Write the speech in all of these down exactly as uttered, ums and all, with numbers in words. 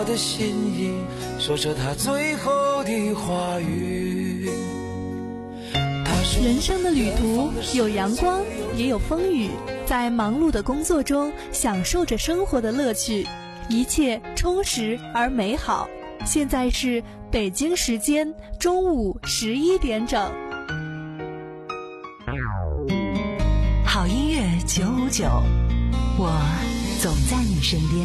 我的心意，说着他最后的话语。 人生的旅途有阳光也有风雨，在忙碌的工作中享受着生活的乐趣，一切充实而美好。现在是北京时间中午十一点整。 好音乐九五九，我总在你身边。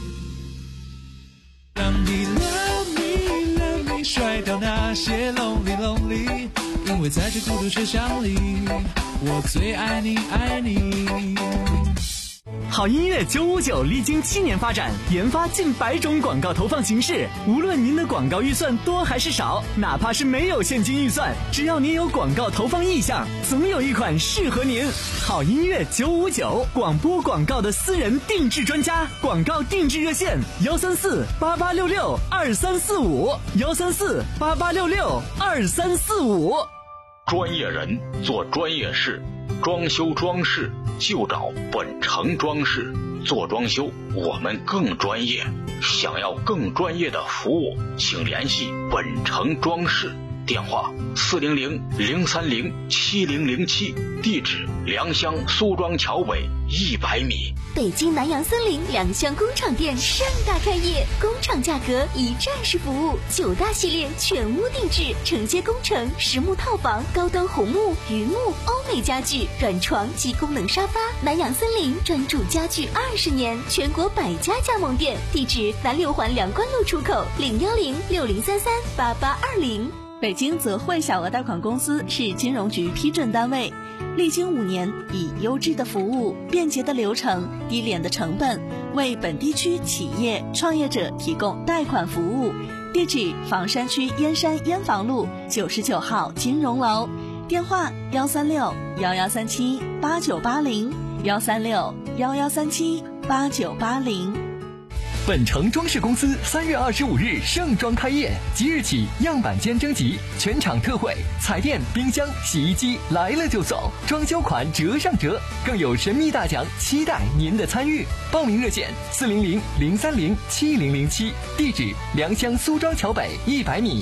让你 love me love me 甩掉那些 lonely lonely， 因为在这孤独却想你，我最爱你爱你。 好音乐九五九历经七年发展，研发近百种广告投放形式。无论您的广告预算多还是少，哪怕是没有现金预算，只要您有广告投放意向，总有一款适合您。好音乐九五九，广播广告的私人定制专家，广告定制热线：幺三四八八六六二三四五，幺三四八八六六二三四五。 专业人做专业事，装修装饰就找本城装饰。做装修我们更专业，想要更专业的服务，请联系本城装饰，电话四零零零三零七零零七，地址良乡苏庄桥北一百米。 北京南洋森林良乡工厂店盛大开业，工厂价格一站式服务，九大系列全屋定制，承接工程、实木套房、高端红木、榆木、欧美家具、软床及功能沙发。南洋森林专注家具二十年，全国百家加盟店，地址南六环梁关路出口零幺零六零三三八八二零。 北京泽汇小额贷款公司是金融局批准单位，历经五年，以优质的服务、便捷的流程、低廉的成本，为本地区企业创业者提供贷款服务。地址：房山区燕山燕房路九十九号金融楼，电话：幺三六幺幺三七八九八零，幺三六幺幺三七八九八零。 本城装饰公司三月二十五日盛装开业，即日起样板间征集，全场特惠，彩电、冰箱、洗衣机来了就送，装修款折上折，更有神秘大奖，期待您的参与。报名热线：四零零零三零七零零七，地址：良乡苏庄桥北一百米。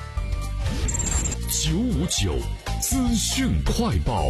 九五九资讯快报。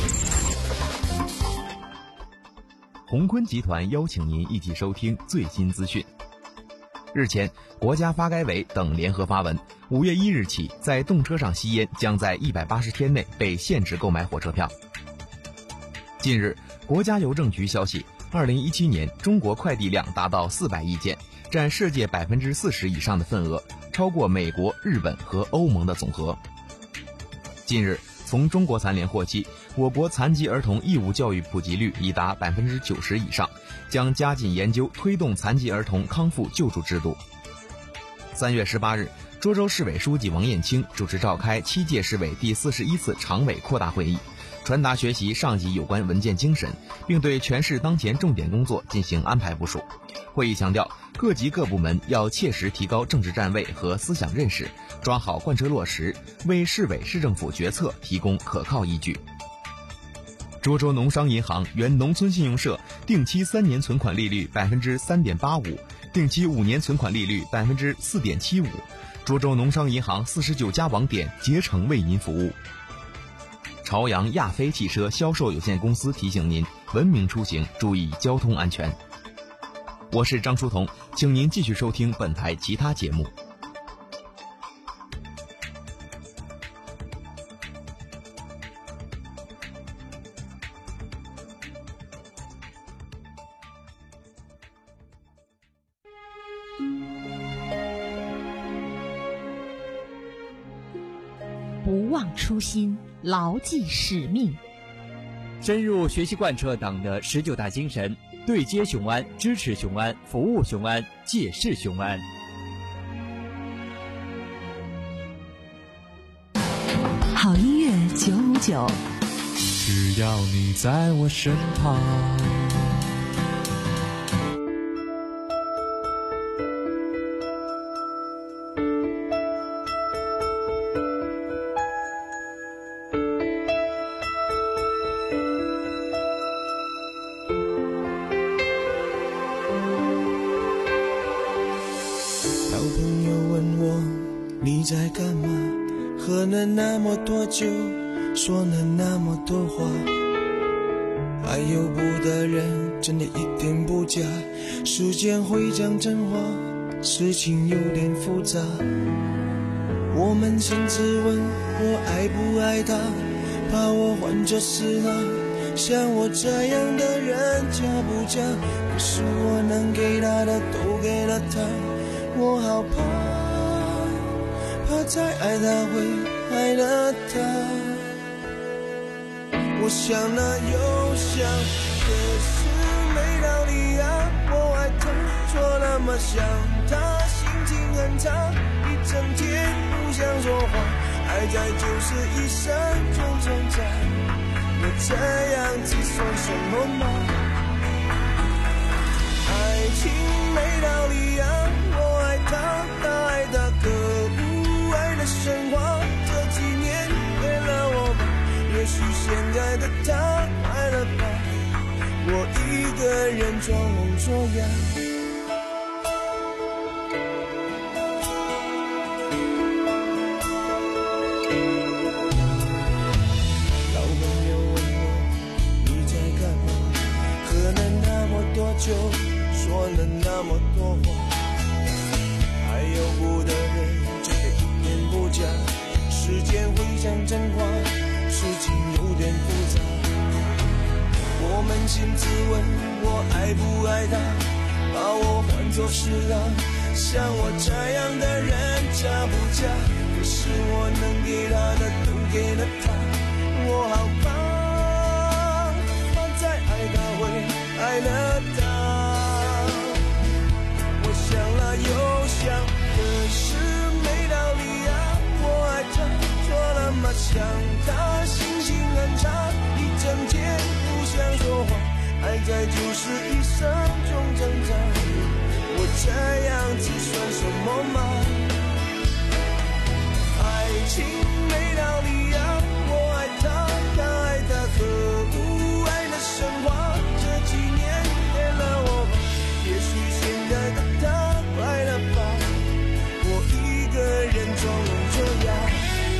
鸿坤集团邀请您一起收听最新资讯。日前，国家发改委等联合发文，五月一日起，在动车上吸烟将在一百八十天内被限制购买火车票。近日，国家邮政局消息，二零一七年中国快递量达到四百亿件，占世界百分之四十以上的份额，超过美国、日本和欧盟的总和。近日，从中国残联获悉，我国残疾儿童义务教育普及率已达百分之九十以上，将加紧研究推动残疾儿童康复救助制度。三月十八日，涿州市委书记王艳清主持召开七届市委第四十一次常委扩大会议，传达学习上级有关文件精神，并对全市当前重点工作进行安排部署。会议强调，各级各部门要切实提高政治站位和思想认识，抓好贯彻落实，为市委市政府决策提供可靠依据。涿州农商银行原农村信用社定期三年存款利率百分之三点八五，定期五年存款利率百分之四点七五。涿州农商银行四十九家网点竭诚为您服务。朝阳亚飞汽车销售有限公司提醒您：文明出行，注意交通安全。我是张书彤，请您继续收听本台其他节目。 不忘初心，牢记使命， 深入学习贯彻党的十九大精神，对接雄安，支持雄安，服务雄安，借势雄安。 好音乐九五九， 只要你在我身旁。 老朋友问我你在干嘛，喝了那么多酒，说了那么多话，爱有不的人真的一点不假，时间会讲真话，事情有点复杂。我扪心自问，我爱不爱他，怕我患这事啊，像我这样的人嫁不嫁，可是我能给他的都给了他，我好怕怕再爱他会爱了他。我想了又想，可是没道理啊，我爱他错那么想他，心情很差，一整天不想说话，爱在就是一生中挣扎，我这样子算什么吗？爱情没道理啊，我爱他，他爱他，可恶，爱的神话，这几年给了我吧，也许现在的他快乐吧，我一个人装聋作哑。老朋友问我你在干嘛，喝了那么多酒，说了那么多话，爱有不的人真的一点不假，时间会讲真话，事情有点复杂。我扪心自问，我爱不爱他，把我换作是啊，像我这样的人嫁不嫁，可是我能给他的都给了他，我好怕怕再爱他会爱了他。我想了又想，可是没道理啊，我爱他错了吗？想他心情很差，一整天不想说话，爱在就是一生中挣扎，我这样子算什么吗？爱情没道理啊，我爱他，他爱他，可恶，爱的神话，这几年给了我吧，也许现在的他快乐吧，我一个人装聋作哑。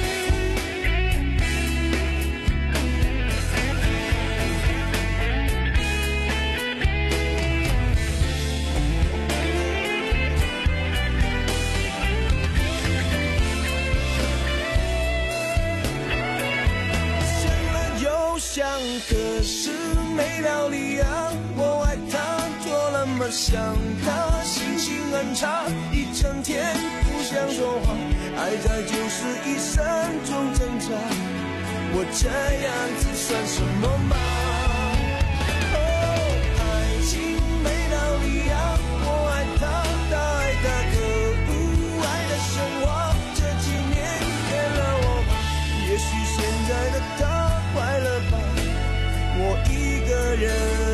想，可是没道理啊，我爱他做了么想他，心情很差，一整天不想说话，爱在就是一生中挣扎，我这样子算什么吗？哦，爱情没道理啊，我爱他，他爱他，可恶，爱的神话，这几年给了我吧，也许现在的他快乐吧，我一个人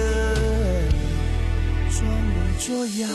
装聋作哑。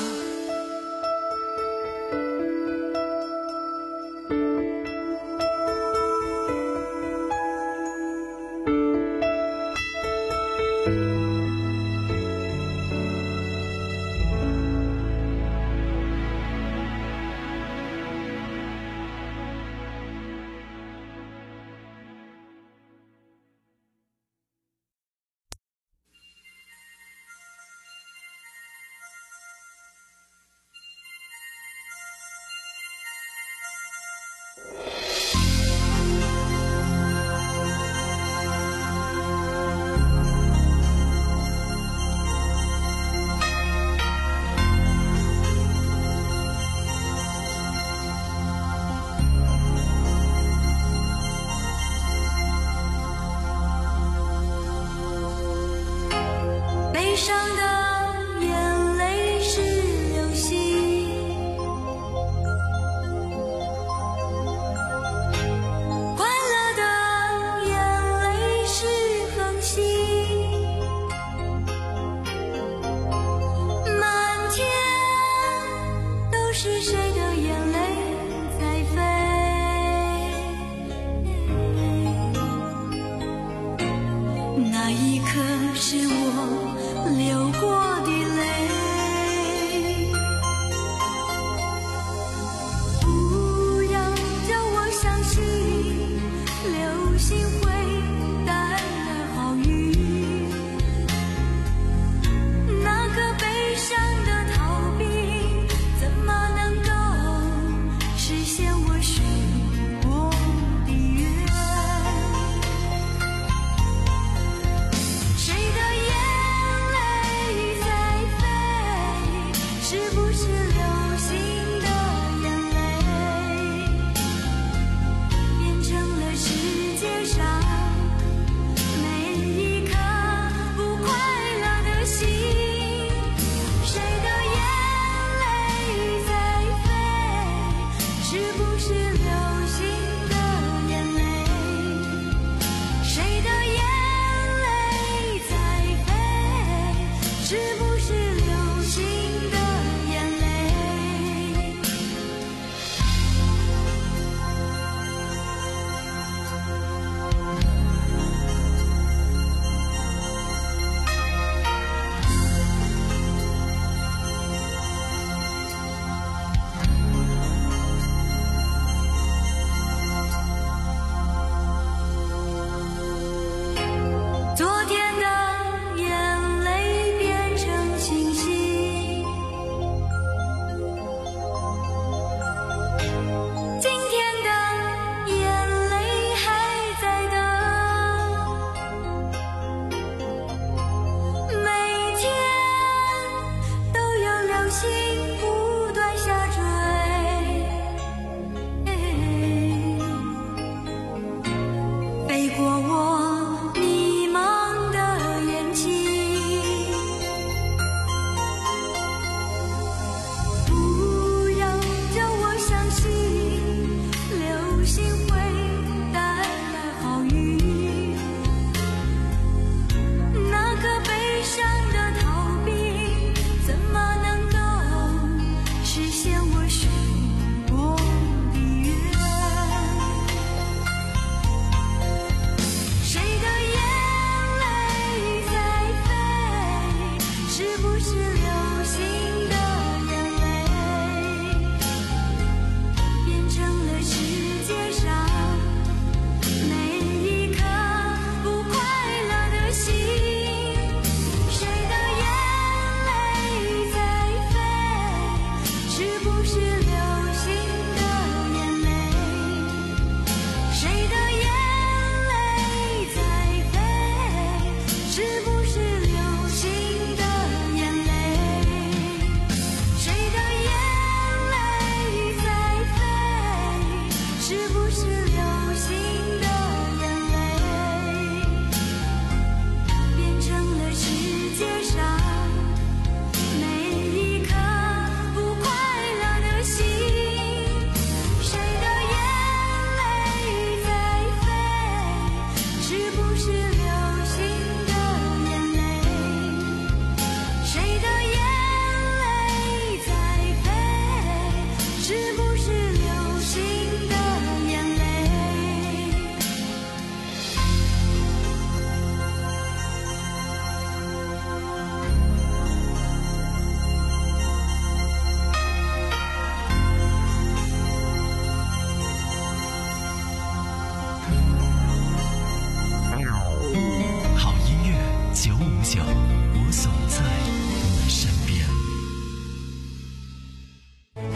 悲伤的眼泪是流星，快乐的眼泪是恒星，满天都是谁的眼泪在飞，那一刻是我流过的泪，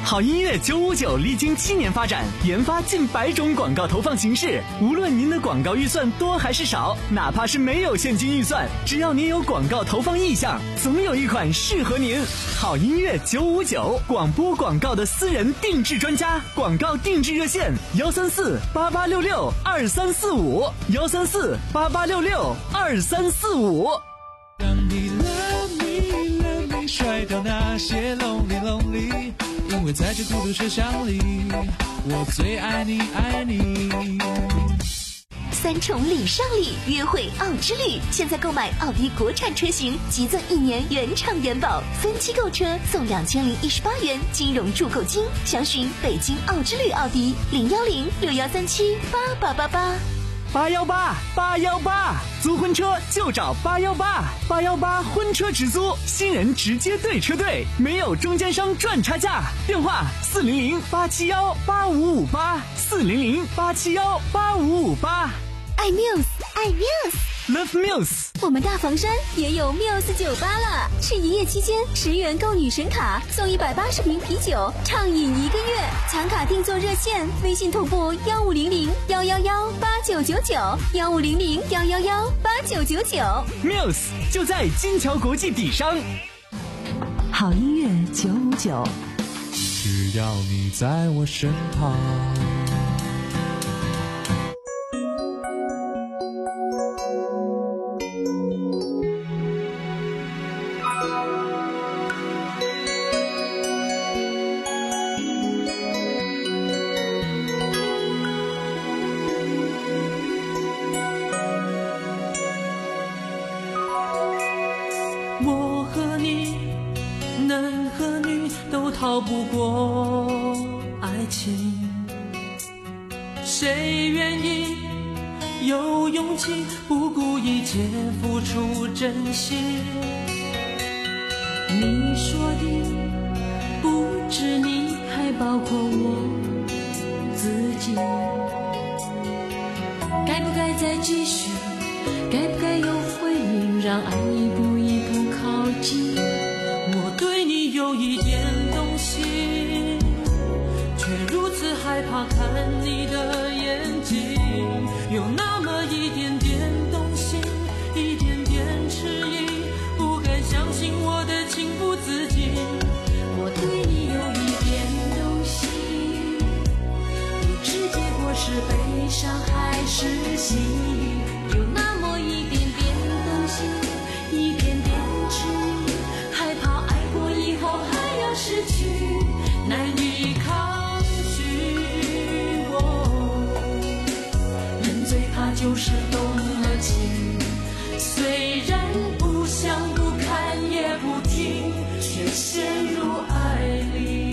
好音乐九五九历经七年发展，研发近百种广告投放形式。无论您的广告预算多还是少，哪怕是没有现金预算，只要您有广告投放意向，总有一款适合您。好音乐九五九，广播广告的私人定制专家，广告定制热线：幺三四八八六六二三四五，幺三四八八六六二三四五。 当你 love me love me 甩掉那些 lonely lonely， 因为在这孤独车厢里，我最爱你爱你。 三重礼尚礼，约会奥之旅，现在购买奥迪国产车型，即赠一年原厂原保，分期购车送两千零一十八元金融助购金。详询北京奥之旅奥迪零幺零六幺三七八八八八。 八幺八八幺八，租婚车就找八幺八，八幺八婚车直租，新人直接对车队，没有中间商赚差价。电话四零零八七幺八五五八，四零零八七幺八五五八。 爱 Muse， 爱 Muse，Love Muse。 我们大房山也有 Muse 酒吧了，是一夜期间十元购女神卡，送一百八十瓶啤酒，畅饮一个月。抢卡订座热线：微信同步幺五零零幺幺幺八九九九，幺五零零幺幺幺八九九九。 Muse 就在金桥国际底商。 好音乐九五九， 只要你在我身旁。 我和你，男和女都逃不过爱情，谁愿意有勇气不顾一切付出真心？你说的不止你，还包括我自己。该不该再继续？该不该有回应？让爱一步一步靠近。我对你有一点动心，却如此害怕看你的眼睛。有那么一点点动心，一点点迟疑，不敢相信我的情不自禁。我对你有一点动心，不知结果是悲伤还是喜悦。有那么一点点动心，一点点迟疑，害怕爱过以后还要失去，难以抗拒。我人最怕就是动了情，虽然不想不看也不听，却陷入爱里。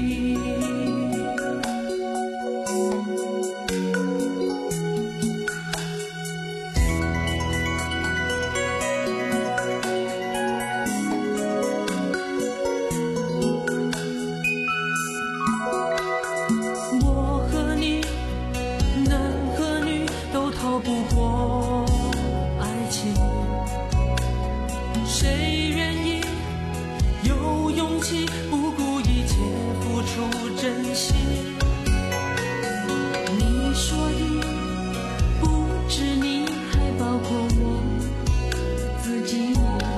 谁愿意有勇气不顾一切付出真心？你说的不止你，还包括我自己。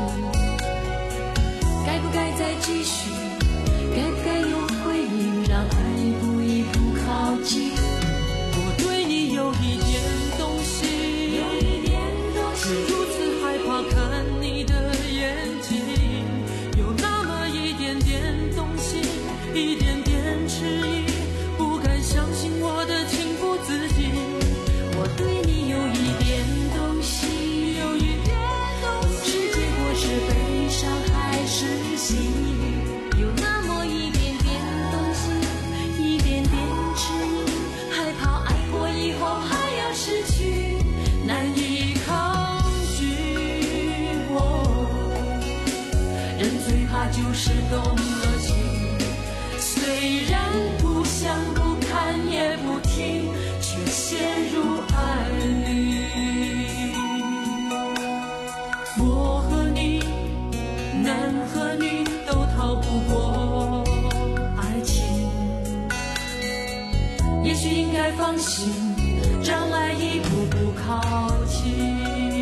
该不该再继续？该不该有回应？让爱一步一步靠近。我对你有一点动心，有一点动心，却如此害怕看你的眼睛。有那么一点点动心，一点点迟疑，不敢相信我的情不自禁。我对你有一点动心，有一点动心，不知结果是悲伤还是喜悦。有那么一点点动心，一点点迟疑，害怕爱过以后还要失去，难以抗拒。我人最怕就是动了情，虽然不也许应该放心，障碍一步步靠近。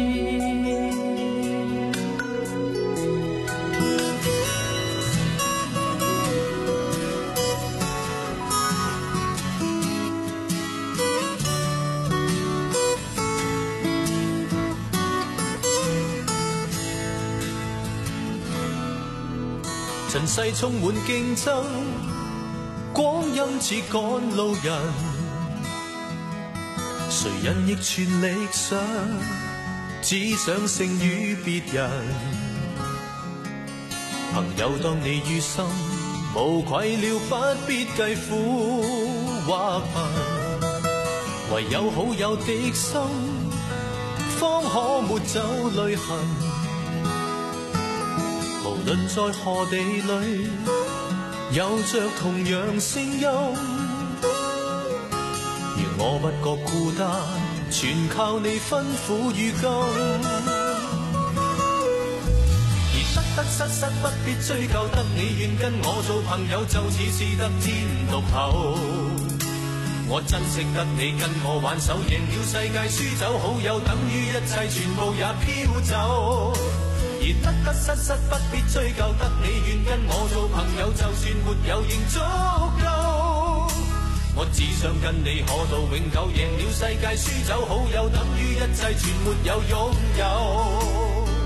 尘世充滿競爭，光陰似趕路人，誰人亦全力想，只想勝於別人。朋友當你於心，無愧了不必計苦或貧，唯有好友的心，方可抹走淚痕。無論在何地裏，有着同樣聲音，而我不覺孤單，全靠你吩咐與金。而得得失失不必追究，得你願跟我做朋友，就似是得天獨厚。我珍惜得你跟我挽手，贏了世界，輸走好友，等於一切全部也飄走。而得得失失不必追究，得你願跟我做朋友，就算沒有仍足夠。我只想跟你可到永久，贏了世界，輸走好友，等於一切全沒有擁有。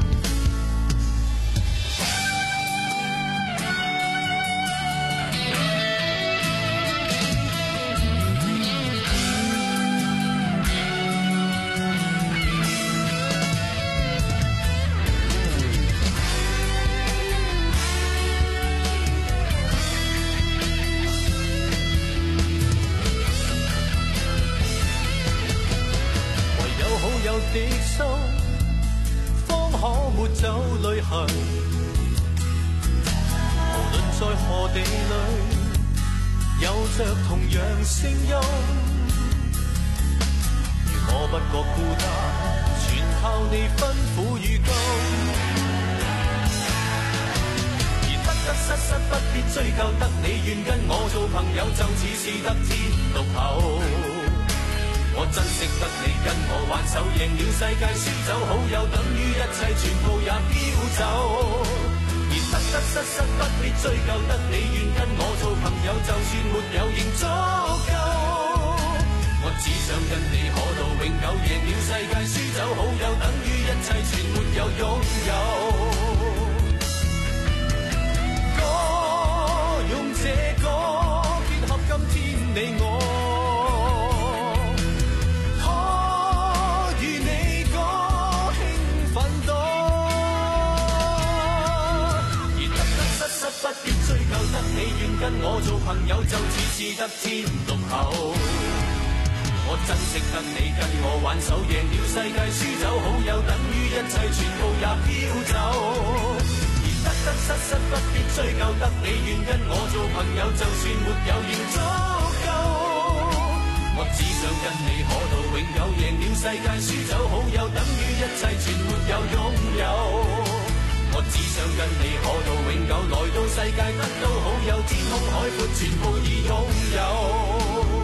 的心方可抹走淚痕，無論在何地裏，有着同樣聲音。如我不覺孤單，全靠你吩咐與金。而得得失失不必追究，得你願跟我做朋友，就似是得天獨厚。我珍惜得你跟我挽手，贏了世界，輸走好友，等於一切全部也飄走。而得得失失不必追究，得你願跟我做朋友，就算沒有仍足夠。我只想跟你可到永久，贏了世界，輸走好友，等於一切全沒有擁有。歌用這歌結合今天你我，不必追究，得你願跟我做朋友，就似是得天獨厚。我珍惜得你跟我挽手，贏了世界，輸走好友，等於一切全部也飄走。而得得失失不必追究，得你願跟我做朋友，就算沒有仍足夠。我只想跟你可到永久，贏了世界，輸走好友，等於一切全沒有擁有。我只想跟你可到永久，來到世界得到好友，天空海闊全部已擁有。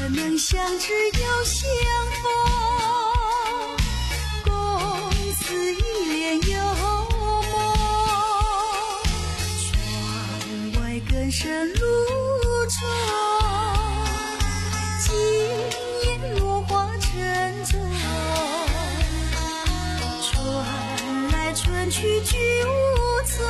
能相知又相逢，共此一帘幽梦。窗外更深露重，今夜落花沉重，春来春去居无踪，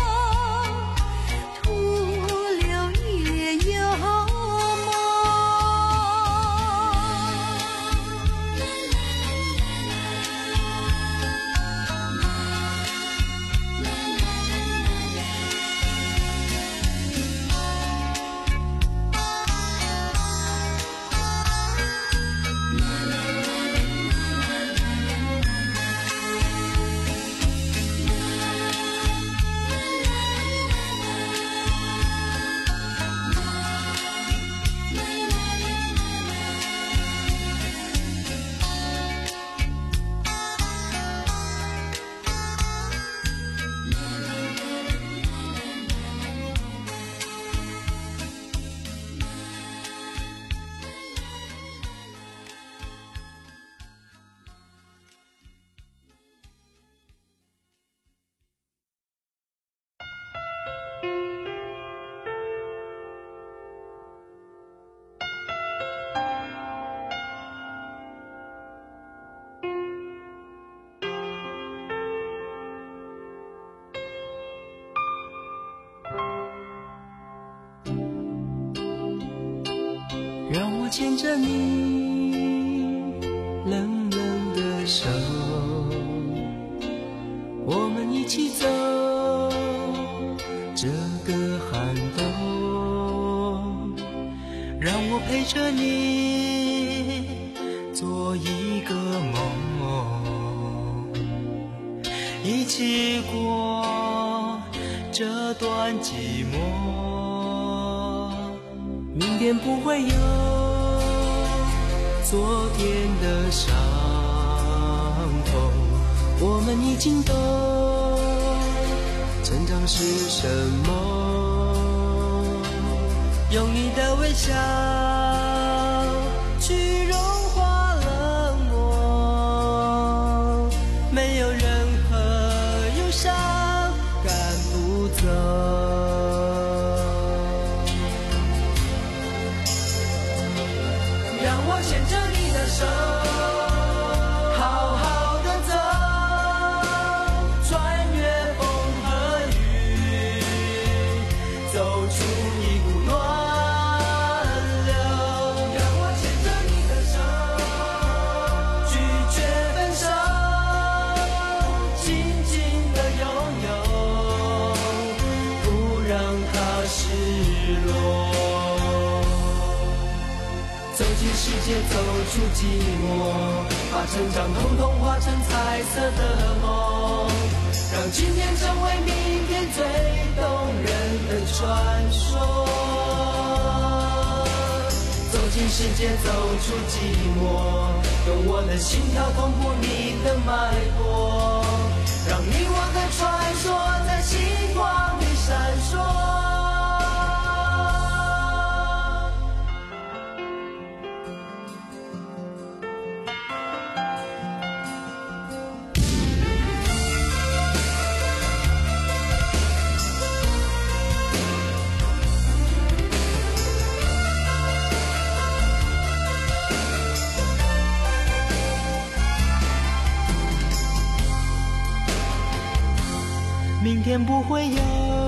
让我牵着你冷冷的手，我们一起走这个寒冬。让我陪着你做一个梦，一起过这段寂寞。明天不会有昨天的伤痛，我们已经懂成长是什么。用你的微笑去融化冷漠，没有任何忧伤赶不走。牵着你的手，好好的走，穿越风和雨，走出一股暖流。让我牵着你的手，拒绝分手，紧紧的拥有，不让它失落。走进世界，走出寂寞，把成长统统化成彩色的梦，让今天成为明天最动人的传说。走进世界，走出寂寞，用我的心跳同步你的脉搏，让你我的传说在星光里闪烁。明天不会有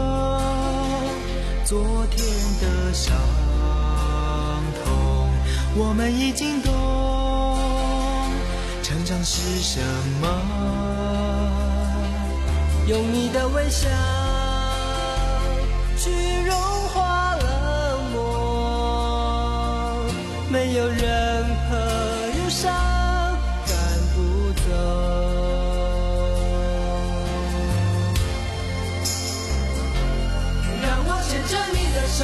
昨天的伤痛，我们已经懂成长是什么。用你的微笑去融化冷漠，没有任何忧伤赶不走。牵着你的手，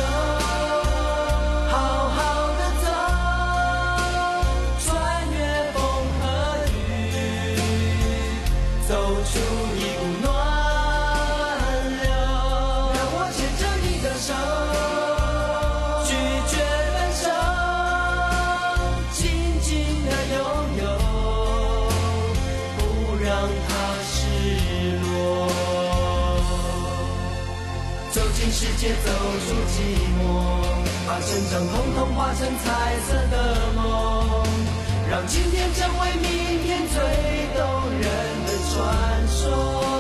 好好的走，穿越风和雨，走出一股暖流。让我牵着你的手，拒绝分手， 世界走出寂寞，把成长统统化成彩色的梦，让今天成为明天最动人的传说。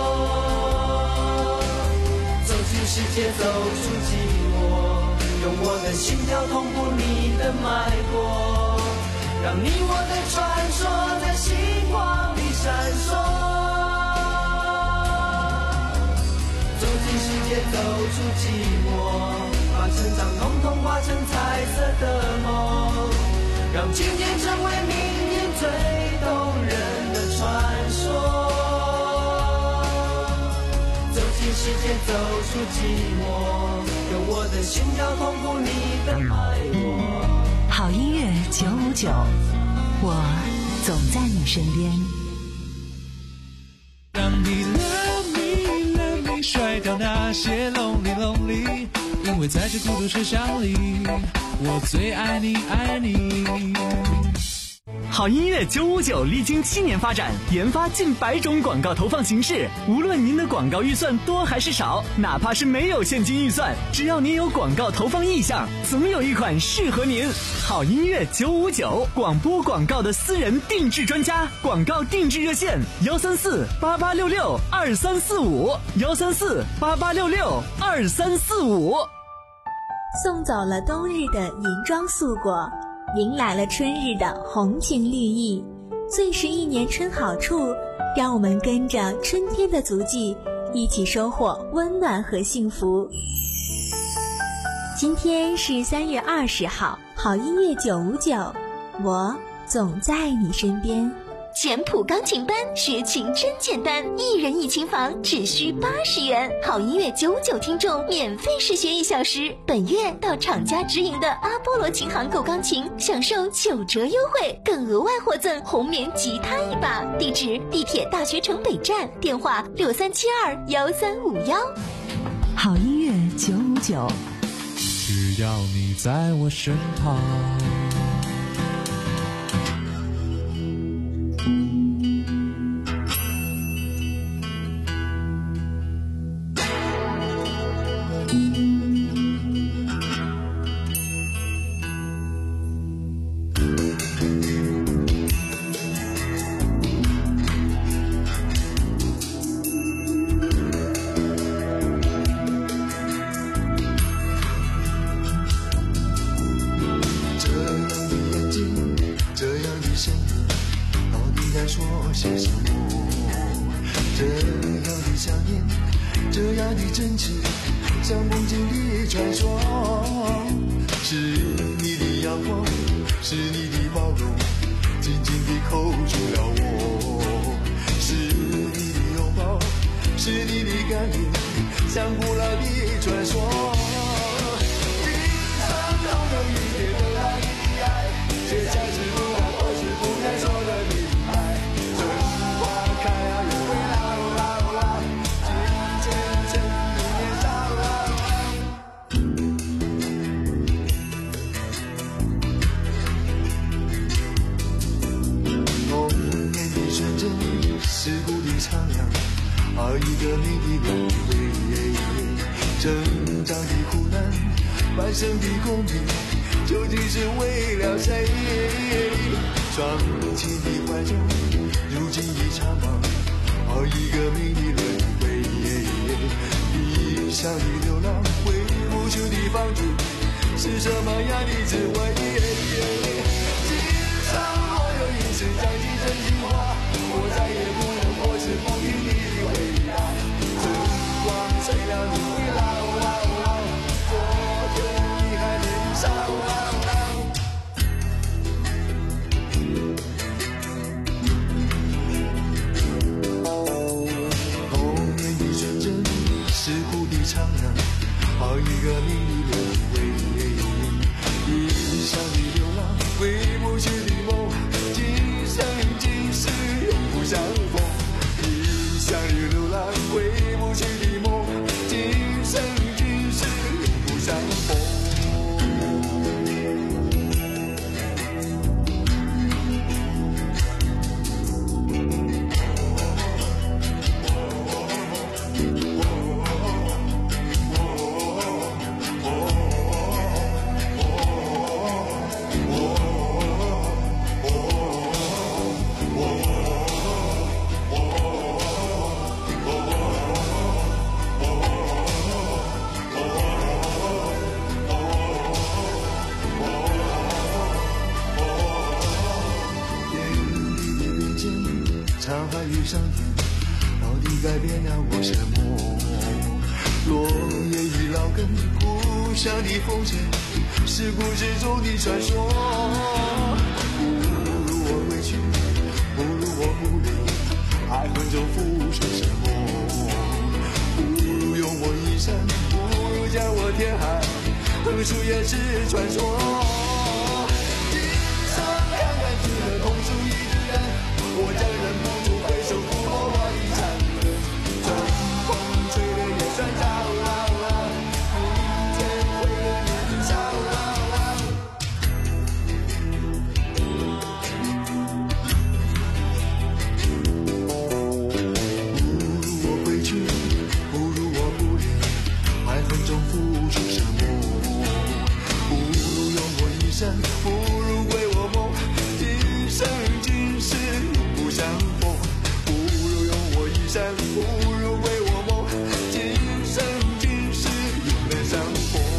走进世界，走出寂寞，用我的心跳同步你的脉搏，让你我的传说在星光里闪烁。走进世界，走出寂寞，把成长统统化成彩色的梦，让今天成为明天最动人的传说。走进世界，走出寂寞，用我的心跳同步你的脉搏。 好音乐九五九，我总在你身边。 让你 love me love me 甩掉那些 lonely lonely， 因为在这孤独车厢里，我最爱你爱你。 好音乐九五九历经七年发展，研发近百种广告投放形式。无论您的广告预算多还是少，哪怕是没有现金预算，只要您有广告投放意向，总有一款适合您。好音乐九五九，广播广告的私人定制专家，广告定制热线：幺三四八八六六二三四五，幺三四八八六六二三四五。 送走了冬日的银装素裹，迎来了春日的红情绿意，最是一年春好处，让我们跟着春天的足迹，一起收获温暖和幸福。今天是三月二十号，好音乐九五九，我总在你身边。简谱钢琴班学琴真简单，一人一琴房只需八十元，好音乐九五九听众免费试学一小时。本月到厂家直营的阿波罗琴行购钢琴，享受九折优惠，更额外获赠红棉吉他一把。地址：地铁大学城北站，电话六三七二幺三五幺。 好音乐九五九， 只要你在我身旁。 海与上天，到底改变了我什么？落叶与老根，故乡的风尘，是故事中的传说。不如我回去，不如我不理，爱恨中付出什么？不如用我一生，不如将我填海，横竖也是传说。地上看看只能空出一个人，我将忍不住挥手抚摸我的残忍。春风吹得也算早了，明天会有年少了。不如为我梦，今生今世永不相逢。不如用我一生，不如为我梦，今生今世永能相逢。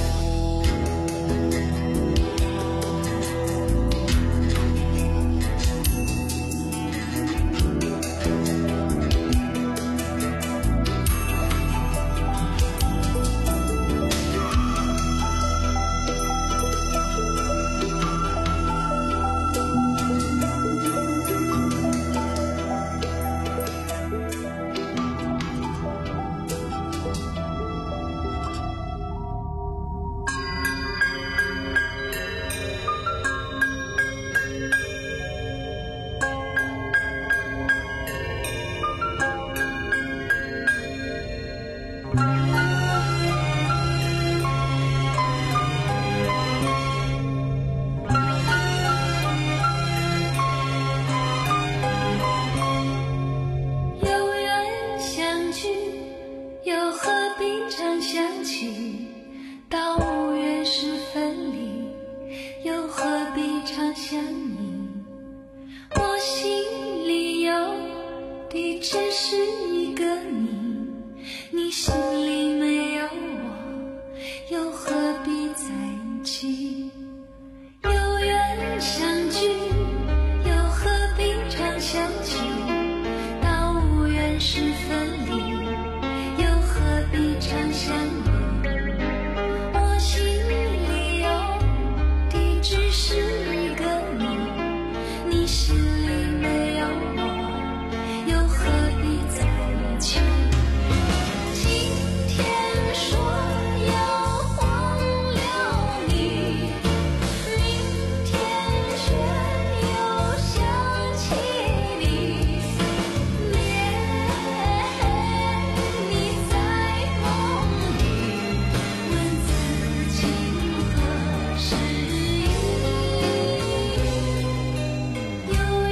有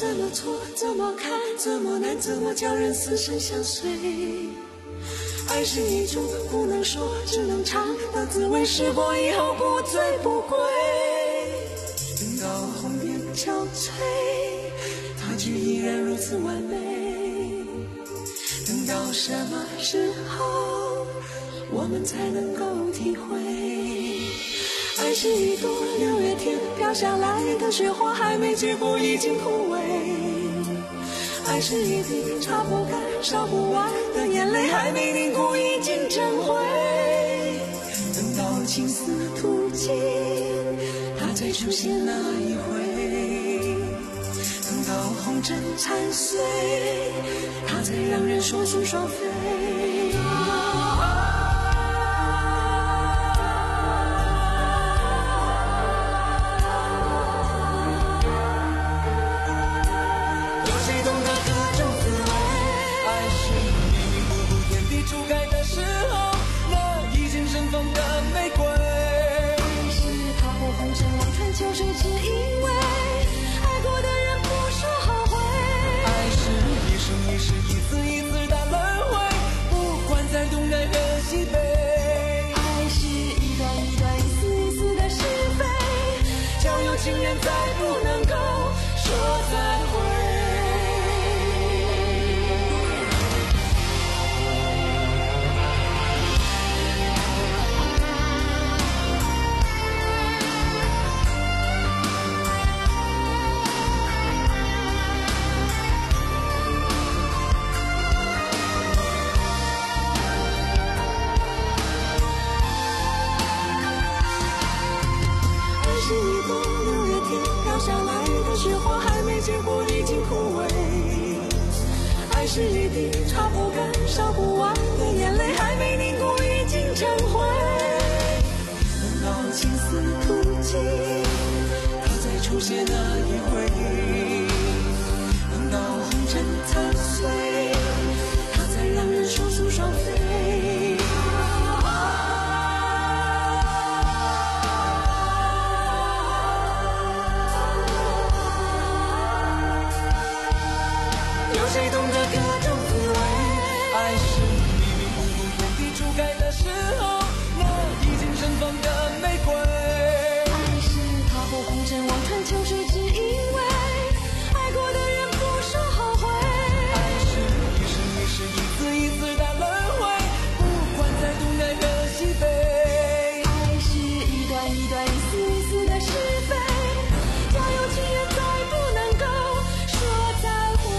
怎么错，怎么看，怎么难，怎么叫人死生相随。爱是一种不能说只能尝的滋味，试过以后不醉不归。等到红颜憔悴，它却依然如此完美。等到什么时候我们才能够体会，爱是一朵六月天飘下来的雪花，还没结果已经枯萎。爱是一滴擦不干烧不完的眼泪，还没凝固已经成灰。等到青丝吐尽，它再出现那一回。等到红尘残碎，它才让人说出双飞。情人再不能够说再会。结果已经枯萎，爱是一滴擦不干烧不完的眼泪，还没凝固已经成灰。等到青丝吐尽，它再出现那一回。等到红尘残碎，它才让人说出双飞。谁懂得各种滋味？爱是迷迷糊糊眼底初开的时候，那已经盛放的玫瑰。爱是踏破红尘望穿秋水，只因为爱过的人不说后悔。爱是一生一世一次一次的轮回，不管在东南和西北。爱是一段一段一丝一丝的是非，交有情人再不能够说再会。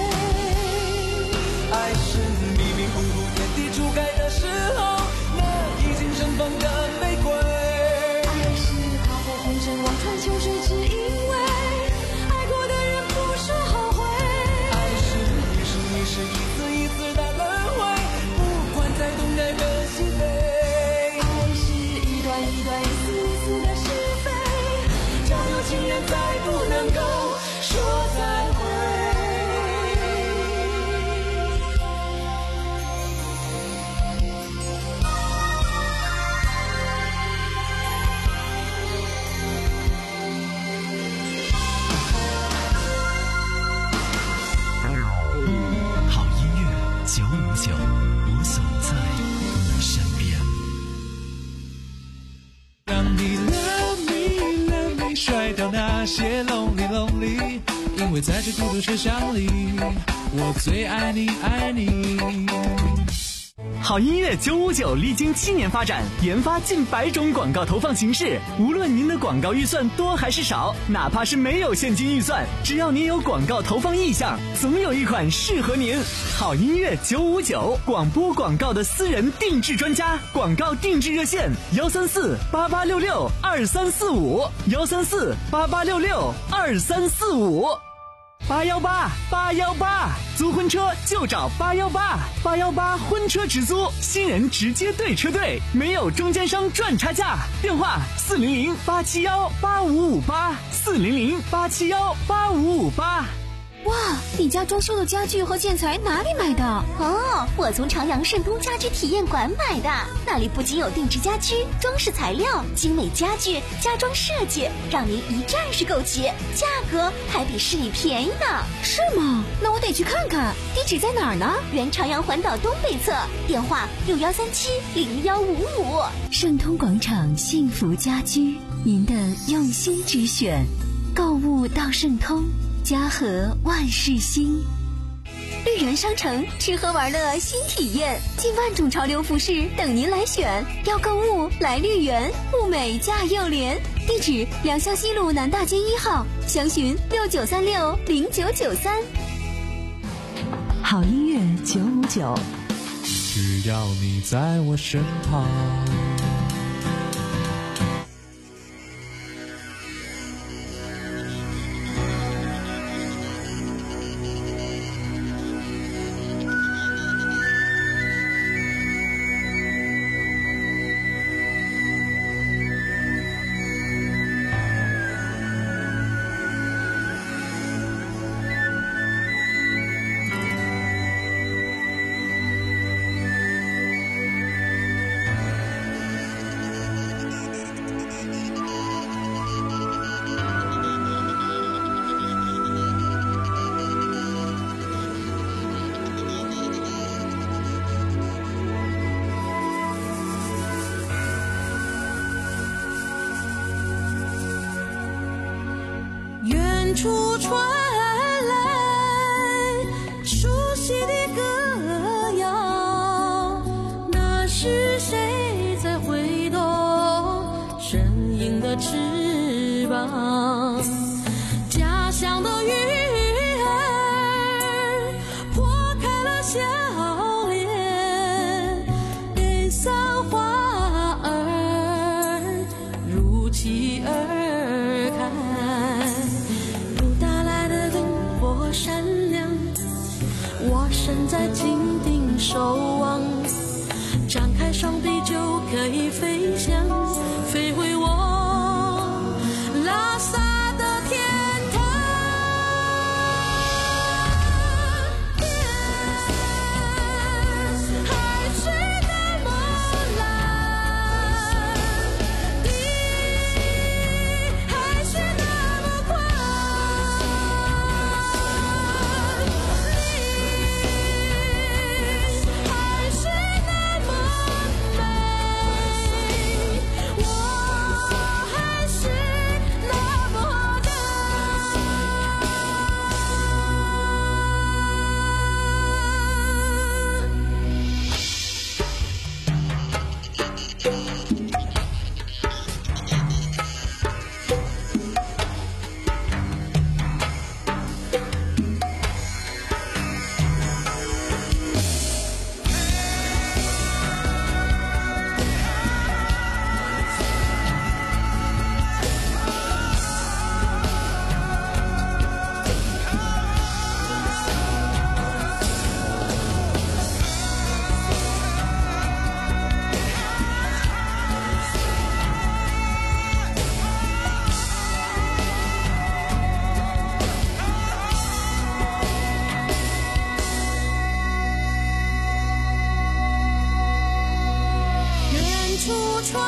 爱是迷迷糊糊眼底初开的时候，那已经盛放的玫瑰。爱是踏破红尘望穿秋水，只因为爱过的人不说后悔。爱是一生一世一次一次的轮回，不管在东南和西北。爱是一段一段一丝一丝的是非，交有情人再不能够说再会。 九五九，我总在你身边。 让你 love me love me 甩掉那些 lonely lonely， 因为在这孤独车厢里，我最爱你爱你。 好音乐九五九历经七年发展，研发近百种广告投放形式。无论您的广告预算多还是少，哪怕是没有现金预算，只要您有广告投放意向，总有一款适合您。好音乐九五九，广播广告的私人定制专家，广告定制热线：幺三四八八六六二三四五，幺三四八八六六二三四五。八幺八八幺八，租婚车就找八幺八，八幺八婚车直租，新人直接对车队，没有中间商赚差价。电话四零零八七幺八五五八，四零零八七幺八五五八。 哇，你家装修的家具和建材哪里买的？哦，我从长阳盛通家居体验馆买的，那里不仅有定制家居、装饰材料、精美家具、家装设计，让您一站式购齐，价格还比市里便宜呢。是吗？那我得去看看。地址在哪儿呢？原长阳环岛东北侧，电话六幺三七零幺五五。 盛通广场幸福家居，您的用心之选。购物到盛通，家和万事兴。 绿园商城吃喝玩乐新体验，近万种潮流服饰等您来选。要购物来绿园，物美价又廉。地址：良乡西路南大街一号，详询六九三六零九九三。 好音乐九五九， 只要你在我身旁。 远处传来熟悉的歌谣，那是谁在挥动声音的翅膀？家乡的鱼儿破开了笑脸，给桑花儿如期而开。闪亮，我身在金顶守望，张开双臂就可以飞翔，飞回我拉萨的天堂。天还是那么蓝，地还是那么宽。传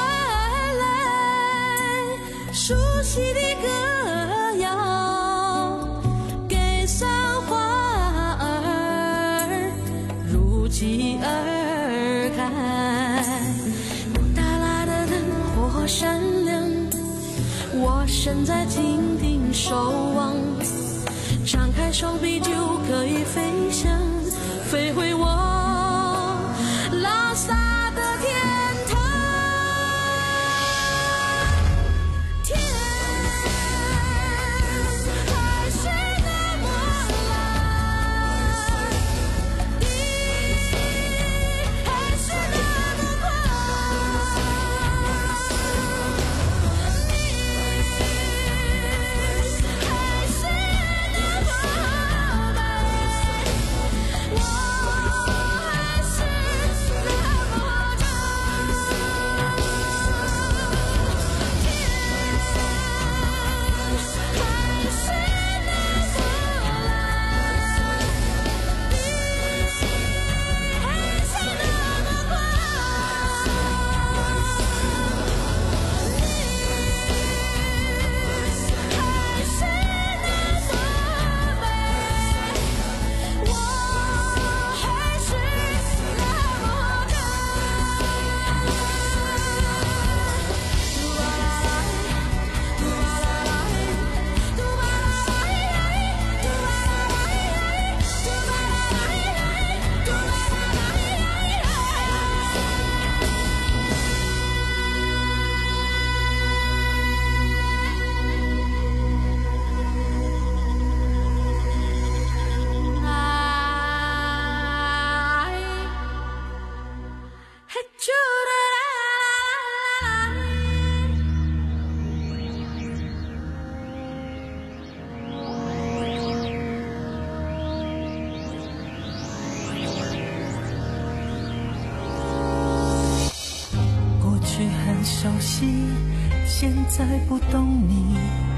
来熟悉的歌谣，给桑花儿如期而开。大拉的灯火闪亮，我身在金顶守望，张开双臂就可以飞翔，飞回我拉萨的天堂。我悉，现在不懂你。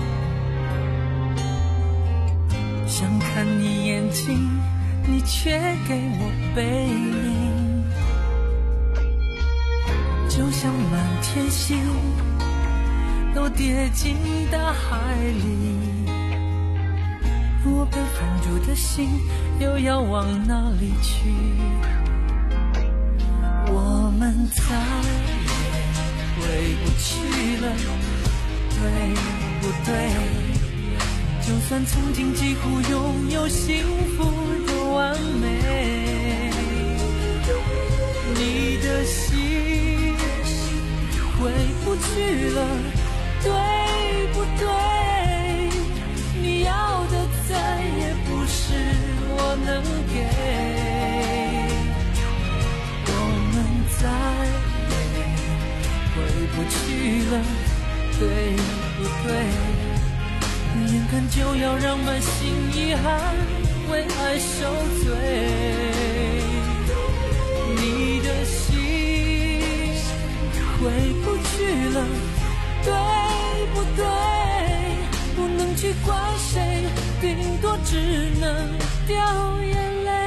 想看你眼睛，你却给我背影，就像满天星都跌进大海里，我被放逐的心又要往哪里去？我们再也回不去了，对不对？就算曾经几乎拥有幸福的完美，你的心回不去了，对不对？你要的再也不是我能给，我们再也回不去了，对不对？眼看就要让满心遗憾为爱受罪，你的心回不去了，对不对？不能去怪谁，顶多只能掉眼泪。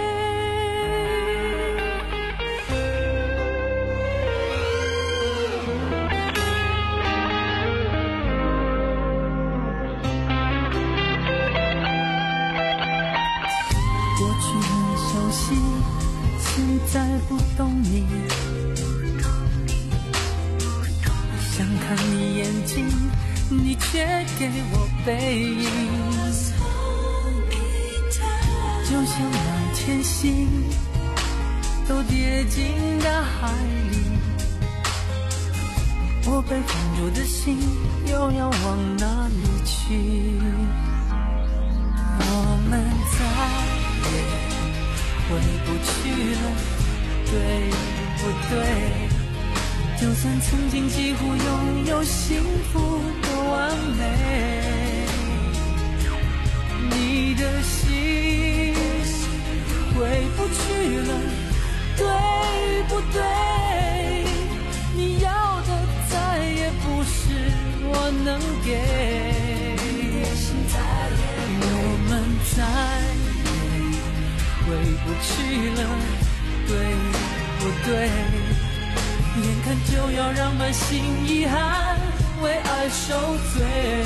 现在不懂你，想看你眼睛，你却给我背影，就像满天星都跌进大海里，我被放逐的心又要往哪里去？我们再也回不去了，对不对？就算曾经几乎拥有幸福的完美，你的心回不去了，对不对？你要的再也不是我能给，我们再回不去了，对不对？眼看就要让满心遗憾为爱受罪，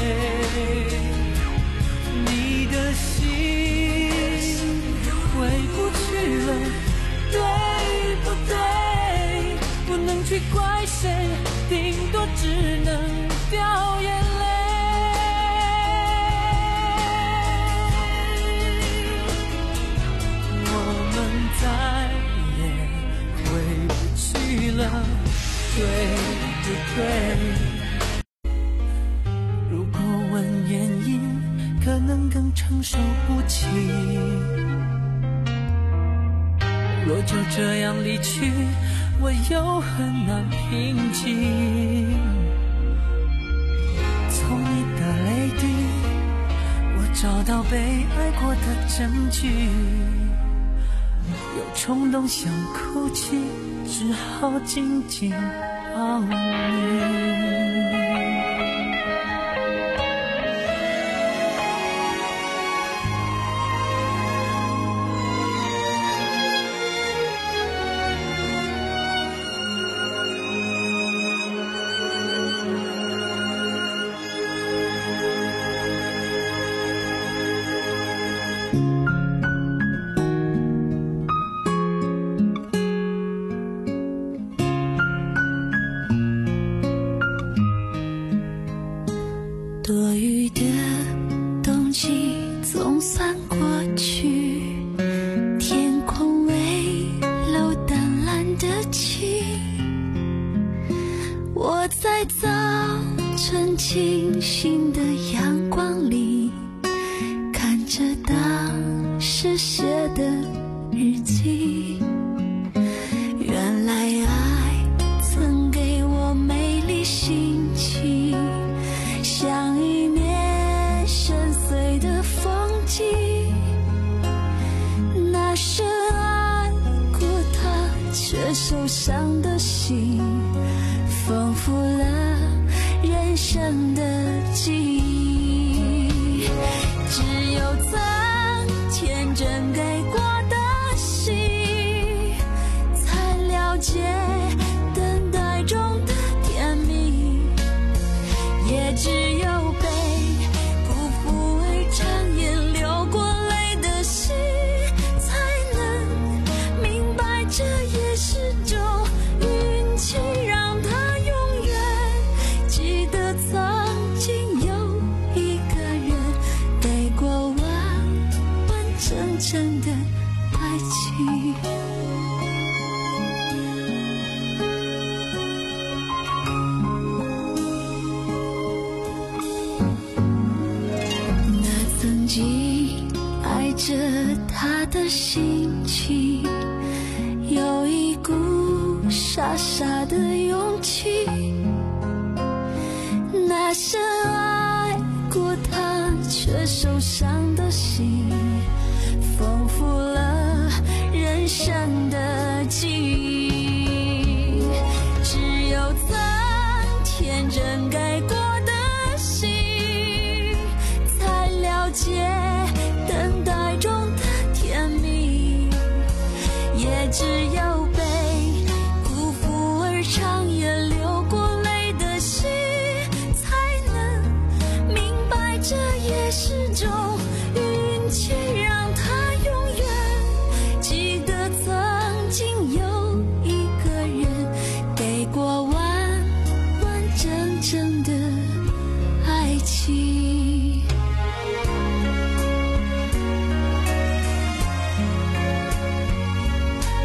你的心回不去了，对不对？不能去怪谁，顶多只能掉眼泪。再也回不去了，对不对？如果问原因，可能更承受不起。若就这样离去，我又很难平静。从你的泪滴，我找到被爱过的证据。有冲动想哭泣，只好紧紧抱你。多余的冬季总算过去，天空微露淡蓝的晴，我在早晨清新的阳光里，看着当时写的日记，原来爱曾给我美丽心情，像一面深邃的风景，那深爱过他却受伤的心，丰富生的记忆，只有曾天真给过的心，才了解等待中的甜蜜，也只有被辜负而长夜流过泪的心，才能明白这也是种运气，让他永远记得曾经有一个人给过完完整整的爱情。那曾经爱着他的心情，有一股傻傻的勇气，那深爱过他却受伤的心，丰富了人生的记忆，只有曾天真给过的心，才了解等待中的甜蜜，也只有被辜负而长夜流过泪的心，才能明白这也是种